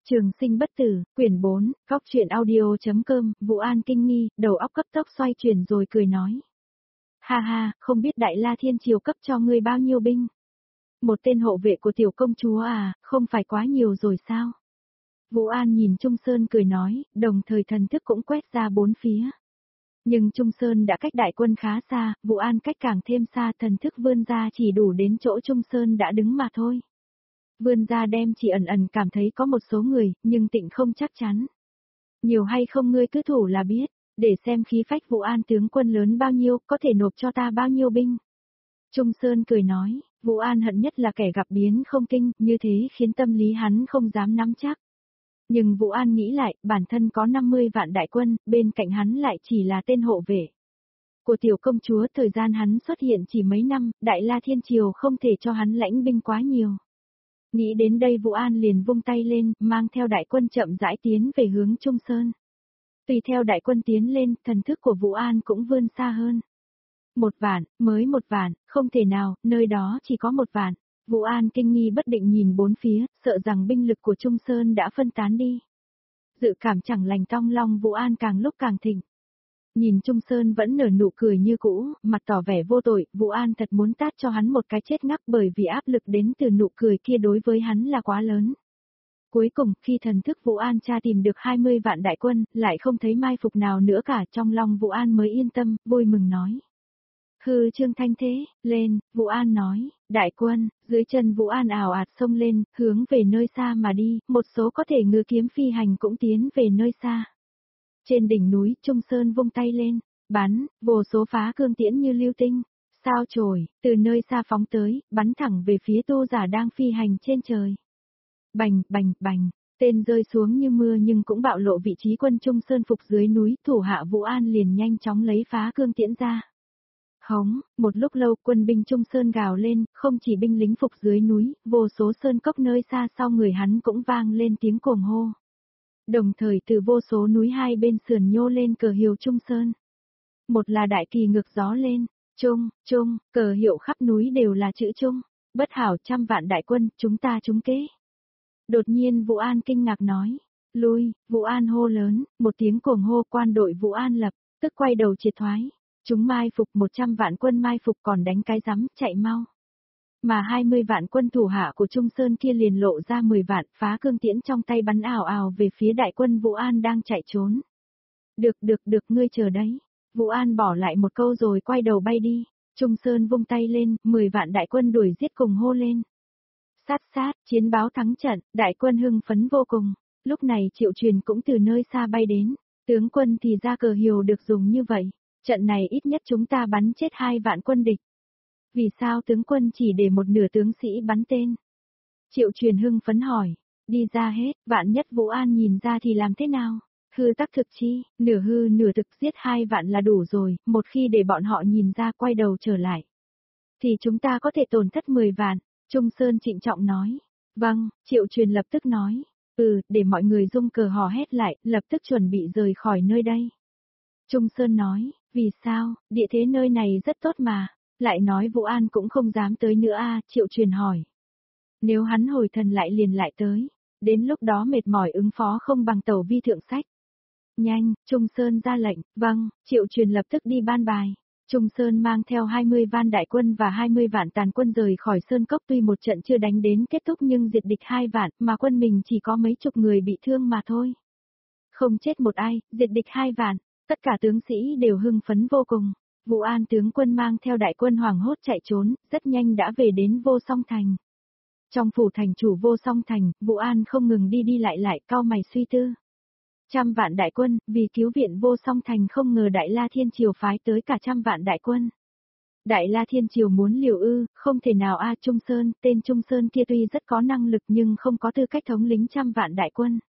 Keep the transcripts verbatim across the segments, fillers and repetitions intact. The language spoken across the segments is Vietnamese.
Trường sinh bất tử, quyển bốn, góc truyện audio.com, Vũ An kinh nghi, đầu óc cấp tốc xoay chuyển rồi cười nói. Ha ha, không biết Đại La Thiên Triều cấp cho ngươi bao nhiêu binh? Một tên hộ vệ của tiểu công chúa à, không phải quá nhiều rồi sao? Vũ An nhìn Trung Sơn cười nói, đồng thời thần thức cũng quét ra bốn phía. Nhưng Trung Sơn đã cách đại quân khá xa, Vũ An cách càng thêm xa, thần thức vươn ra chỉ đủ đến chỗ Trung Sơn đã đứng mà thôi. Vươn ra đem chỉ ẩn ẩn cảm thấy có một số người, nhưng tịnh không chắc chắn. Nhiều hay không ngươi cứ thủ là biết, để xem khí phách Vũ An tướng quân lớn bao nhiêu, có thể nộp cho ta bao nhiêu binh. Trung Sơn cười nói, Vũ An hận nhất là kẻ gặp biến không kinh, như thế khiến tâm lý hắn không dám nắm chắc. Nhưng Vũ An nghĩ lại, bản thân có năm mươi vạn đại quân, bên cạnh hắn lại chỉ là tên hộ vệ của tiểu công chúa, thời gian hắn xuất hiện chỉ mấy năm, Đại La Thiên Triều không thể cho hắn lãnh binh quá nhiều. Nghĩ đến đây Vũ An liền vung tay lên, mang theo đại quân chậm rãi tiến về hướng Trung Sơn. Tùy theo đại quân tiến lên, thần thức của Vũ An cũng vươn xa hơn. Một vạn, mới một vạn, không thể nào, nơi đó chỉ có một vạn. Vũ An kinh nghi bất định nhìn bốn phía, sợ rằng binh lực của Trung Sơn đã phân tán đi. Dự cảm chẳng lành trong lòng Vũ An càng lúc càng thịnh. Nhìn Trung Sơn vẫn nở nụ cười như cũ, mặt tỏ vẻ vô tội, Vũ An thật muốn tát cho hắn một cái chết ngắc bởi vì áp lực đến từ nụ cười kia đối với hắn là quá lớn. Cuối cùng, khi thần thức Vũ An tra tìm được hai mươi vạn đại quân, lại không thấy mai phục nào nữa cả, trong lòng Vũ An mới yên tâm, vui mừng nói. Hư Trương Thanh Thế, lên, Vũ An nói, đại quân, dưới chân Vũ An ảo ạt xông lên, hướng về nơi xa mà đi, một số có thể ngự kiếm phi hành cũng tiến về nơi xa. Trên đỉnh núi, Trung Sơn vung tay lên, bắn, vô số phá cương tiễn như lưu tinh, sao chổi, từ nơi xa phóng tới, bắn thẳng về phía tu giả đang phi hành trên trời. Bành, bành, bành, tên rơi xuống như mưa nhưng cũng bạo lộ vị trí quân Trung Sơn phục dưới núi, thủ hạ Vũ An liền nhanh chóng lấy phá cương tiễn ra. Hống, một lúc lâu quân binh Trung Sơn gào lên, không chỉ binh lính phục dưới núi, vô số sơn cốc nơi xa sau người hắn cũng vang lên tiếng cuồng hô. Đồng thời từ vô số núi hai bên sườn nhô lên cờ hiệu Trung Sơn. Một là đại kỳ ngược gió lên, Trung, Trung, cờ hiệu khắp núi đều là chữ Trung, bất hảo trăm vạn đại quân, chúng ta trúng kế. Đột nhiên Vũ An kinh ngạc nói, lui, Vũ An hô lớn, một tiếng cuồng hô quan đội Vũ An lập, tức quay đầu triệt thoái. Chúng mai phục một trăm vạn quân mai phục còn đánh cái rắm, chạy mau. Mà hai mươi vạn quân thủ hạ của Trung Sơn kia liền lộ ra mười vạn, phá cương tiễn trong tay bắn ảo ảo về phía đại quân Vũ An đang chạy trốn. Được được được, ngươi chờ đấy. Vũ An bỏ lại một câu rồi quay đầu bay đi. Trung Sơn vung tay lên, mười vạn đại quân đuổi giết cùng hô lên. Sát sát, chiến báo thắng trận, đại quân hưng phấn vô cùng. Lúc này Triệu Truyền cũng từ nơi xa bay đến. Tướng quân thì ra cờ hiệu được dùng như vậy. Trận này ít nhất chúng ta bắn chết hai vạn quân địch. Vì sao tướng quân chỉ để một nửa tướng sĩ bắn tên? Triệu Truyền hưng phấn hỏi, đi ra hết, vạn nhất Vũ An nhìn ra thì làm thế nào? Hư tắc thực chi, nửa hư nửa thực, giết hai vạn là đủ rồi, một khi để bọn họ nhìn ra quay đầu trở lại. Thì chúng ta có thể tổn thất mười vạn, Trung Sơn trịnh trọng nói. Vâng, Triệu Truyền lập tức nói, ừ, để mọi người rung cờ hò hét lại, lập tức chuẩn bị rời khỏi nơi đây. Trung Sơn nói, vì sao, địa thế nơi này rất tốt mà, lại nói Vũ An cũng không dám tới nữa a à, Triệu Truyền hỏi. Nếu hắn hồi thần lại liền lại tới, đến lúc đó mệt mỏi ứng phó không bằng tẩu vi thượng sách. Nhanh, Trung Sơn ra lệnh, vâng, Triệu Truyền lập tức đi ban bài. Trung Sơn mang theo hai mươi vạn đại quân và hai mươi vạn tàn quân rời khỏi Sơn Cốc, tuy một trận chưa đánh đến kết thúc nhưng diệt địch hai vạn, mà quân mình chỉ có mấy chục người bị thương mà thôi. Không chết một ai, diệt địch hai vạn. Tất cả tướng sĩ đều hưng phấn vô cùng. Vũ An tướng quân mang theo đại quân hoảng hốt chạy trốn, rất nhanh đã về đến Vô Song Thành. Trong phủ thành chủ Vô Song Thành, Vũ An không ngừng đi đi lại lại, cau mày suy tư. Trăm vạn đại quân, vì cứu viện Vô Song Thành không ngờ Đại La Thiên Triều phái tới cả trăm vạn đại quân. Đại La Thiên Triều muốn liều ư, không thể nào a Trung Sơn, tên Trung Sơn kia tuy rất có năng lực nhưng không có tư cách thống lĩnh trăm vạn đại quân.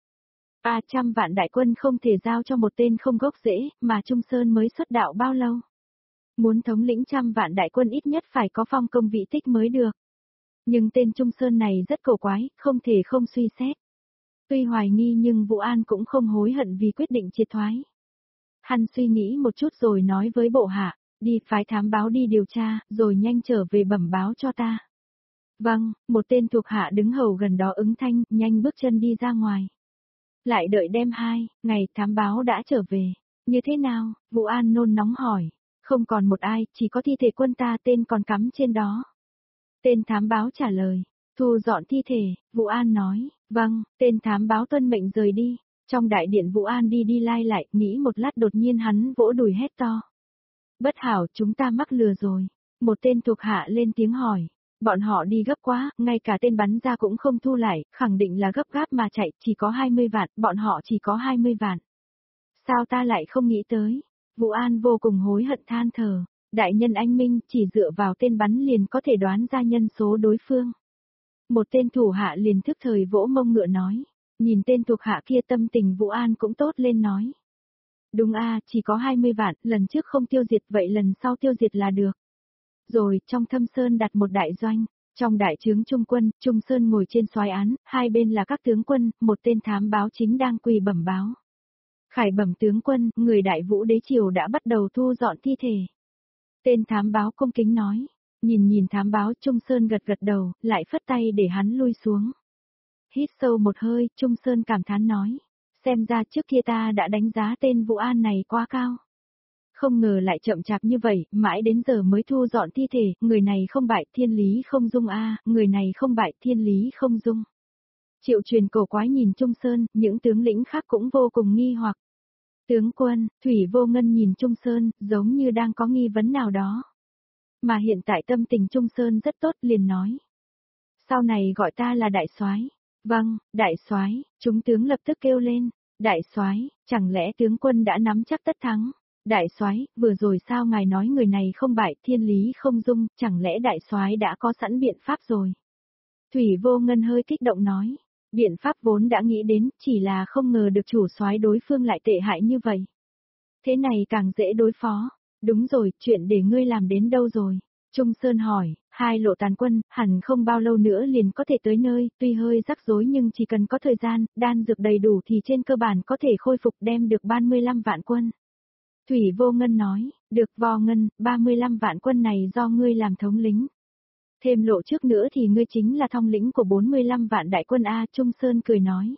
À trăm vạn đại quân không thể giao cho một tên không gốc rễ, mà Trung Sơn mới xuất đạo bao lâu. Muốn thống lĩnh trăm vạn đại quân ít nhất phải có phong công vị tích mới được. Nhưng tên Trung Sơn này rất cổ quái, không thể không suy xét. Tuy hoài nghi nhưng Vũ An cũng không hối hận vì quyết định triệt thoái. Hắn suy nghĩ một chút rồi nói với bộ hạ, đi phái thám báo đi điều tra, rồi nhanh trở về bẩm báo cho ta. Vâng, một tên thuộc hạ đứng hầu gần đó ứng thanh, nhanh bước chân đi ra ngoài. Lại đợi đêm hai, ngày thám báo đã trở về. Như thế nào? Vũ An nôn nóng hỏi. Không còn một ai, chỉ có thi thể quân ta tên còn cắm trên đó. Tên thám báo trả lời. Thu dọn thi thể, Vũ An nói. Vâng, tên thám báo tuân mệnh rời đi. Trong đại điện Vũ An đi đi lai lại, nghĩ một lát đột nhiên hắn vỗ đùi hét to. Bất hảo, chúng ta mắc lừa rồi. Một tên thuộc hạ lên tiếng hỏi. Bọn họ đi gấp quá, ngay cả tên bắn ra cũng không thu lại, khẳng định là gấp gáp mà chạy, chỉ có hai mươi vạn, bọn họ chỉ có hai mươi vạn. Sao ta lại không nghĩ tới? Vũ An vô cùng hối hận than thở. Đại nhân anh minh, chỉ dựa vào tên bắn liền có thể đoán ra nhân số đối phương. Một tên thủ hạ liền thức thời vỗ mông ngựa nói. Nhìn tên thuộc hạ kia tâm tình Vũ An cũng tốt lên nói. Đúng a, chỉ có hai mươi vạn, lần trước không tiêu diệt vậy lần sau tiêu diệt là được. Rồi, trong Thâm Sơn đặt một đại doanh, trong đại trướng Trung quân, Trung Sơn ngồi trên soái án, hai bên là các tướng quân, một tên thám báo chính đang quỳ bẩm báo. Khải bẩm tướng quân, người Đại Vũ đế triều đã bắt đầu thu dọn thi thể. Tên thám báo cung kính nói, nhìn nhìn thám báo Trung Sơn gật gật đầu, lại phất tay để hắn lui xuống. Hít sâu một hơi, Trung Sơn cảm thán nói, xem ra trước kia ta đã đánh giá tên Vũ An này quá cao. Không ngờ lại chậm chạp như vậy, mãi đến giờ mới thu dọn thi thể, người này không bại thiên lý không dung a, người này không bại thiên lý không dung. Triệu Truyền cổ quái nhìn Trung Sơn, những tướng lĩnh khác cũng vô cùng nghi hoặc. Tướng quân, Thủy Vô Ngân nhìn Trung Sơn, giống như đang có nghi vấn nào đó. Mà hiện tại tâm tình Trung Sơn rất tốt, liền nói. Sau này gọi ta là đại soái. Vâng, đại soái, chúng tướng lập tức kêu lên. Đại soái, chẳng lẽ tướng quân đã nắm chắc tất thắng? Đại soái, vừa rồi sao ngài nói người này không bại, thiên lý không dung, chẳng lẽ đại soái đã có sẵn biện pháp rồi? Thủy Vô Ngân hơi kích động nói, biện pháp vốn đã nghĩ đến, chỉ là không ngờ được chủ soái đối phương lại tệ hại như vậy. Thế này càng dễ đối phó. Đúng rồi, chuyện để ngươi làm đến đâu rồi? Trung Sơn hỏi, hai lộ tàn quân, hẳn không bao lâu nữa liền có thể tới nơi, tuy hơi rắc rối nhưng chỉ cần có thời gian, đan dược đầy đủ thì trên cơ bản có thể khôi phục đem được ba mươi lăm vạn quân. Thủy Vô Ngân nói, được Vô Ngân, ba mươi lăm vạn quân này do ngươi làm thống lĩnh. Thêm lộ trước nữa thì ngươi chính là thống lĩnh của bốn mươi lăm vạn đại quân A, Trung Sơn cười nói.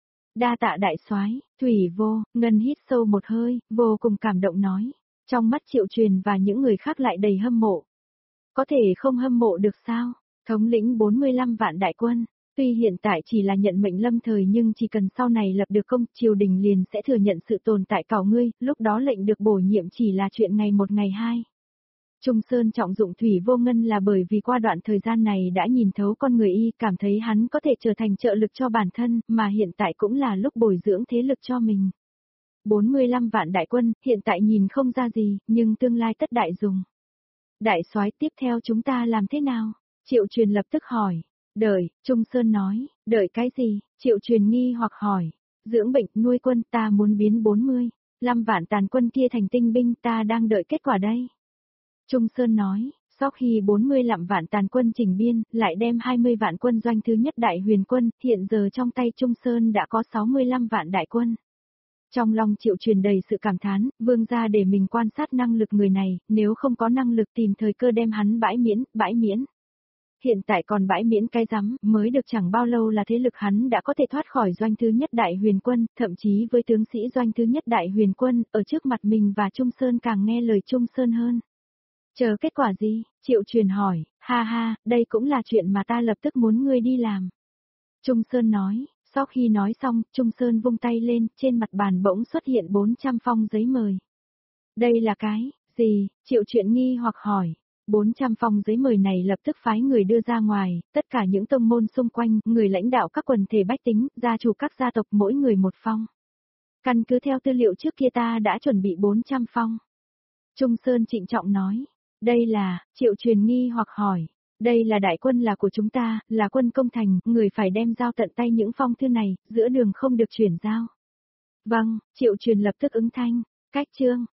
Đa tạ đại soái, Thủy Vô Ngân hít sâu một hơi, vô cùng cảm động nói. Trong mắt Triệu Truyền và những người khác lại đầy hâm mộ. Có thể không hâm mộ được sao? Thống lĩnh bốn mươi lăm vạn đại quân, tuy hiện tại chỉ là nhận mệnh lâm thời nhưng chỉ cần sau này lập được công, triều đình liền sẽ thừa nhận sự tồn tại của ngươi, lúc đó lệnh được bổ nhiệm chỉ là chuyện ngày một ngày hai. Trung Sơn trọng dụng Thủy Vô Ngân là bởi vì qua đoạn thời gian này đã nhìn thấu con người y, cảm thấy hắn có thể trở thành trợ lực cho bản thân, mà hiện tại cũng là lúc bồi dưỡng thế lực cho mình. bốn mươi lăm vạn đại quân, hiện tại nhìn không ra gì, nhưng tương lai tất đại dùng. Đại soái, tiếp theo chúng ta làm thế nào? Triệu Truyền lập tức hỏi. Đợi, Trung Sơn nói, đợi cái gì? Triệu Truyền nghi hoặc hỏi. Dưỡng bệnh, nuôi quân, ta muốn biến bốn mươi lăm vạn tàn quân kia thành tinh binh, ta đang đợi kết quả đây. Trung Sơn nói, sau khi bốn mươi lăm vạn tàn quân chỉnh biên, lại đem hai mươi vạn quân doanh thứ nhất đại huyền quân, hiện giờ trong tay Trung Sơn đã có sáu mươi lăm vạn đại quân. Trong lòng Triệu Truyền đầy sự cảm thán, vương gia để mình quan sát năng lực người này, nếu không có năng lực tìm thời cơ đem hắn bãi miễn, bãi miễn. Hiện tại còn bãi miễn cái rắm, mới được chẳng bao lâu là thế lực hắn đã có thể thoát khỏi doanh thứ nhất đại huyền quân, thậm chí với tướng sĩ doanh thứ nhất đại huyền quân, ở trước mặt mình và Trung Sơn càng nghe lời Trung Sơn hơn. Chờ kết quả gì? Triệu Truyền hỏi, ha ha, đây cũng là chuyện mà ta lập tức muốn ngươi đi làm. Trung Sơn nói. Sau khi nói xong, Trung Sơn vung tay lên, trên mặt bàn bỗng xuất hiện bốn trăm phong giấy mời. Đây là cái gì? Triệu Chuyện nghi hoặc hỏi. bốn trăm phong giấy mời này lập tức phái người đưa ra ngoài, tất cả những tông môn xung quanh, người lãnh đạo các quần thể bách tính, gia chủ các gia tộc mỗi người một phong. Căn cứ theo tư liệu trước kia ta đã chuẩn bị bốn trăm phong. Trung Sơn trịnh trọng nói. Đây là, Triệu Truyền nghi hoặc hỏi. Đây là đại quân là của chúng ta, là quân công thành, người phải đem giao tận tay những phong thư này, giữa đường không được chuyển giao. Vâng, Triệu Truyền lập tức ứng thanh, cách chương.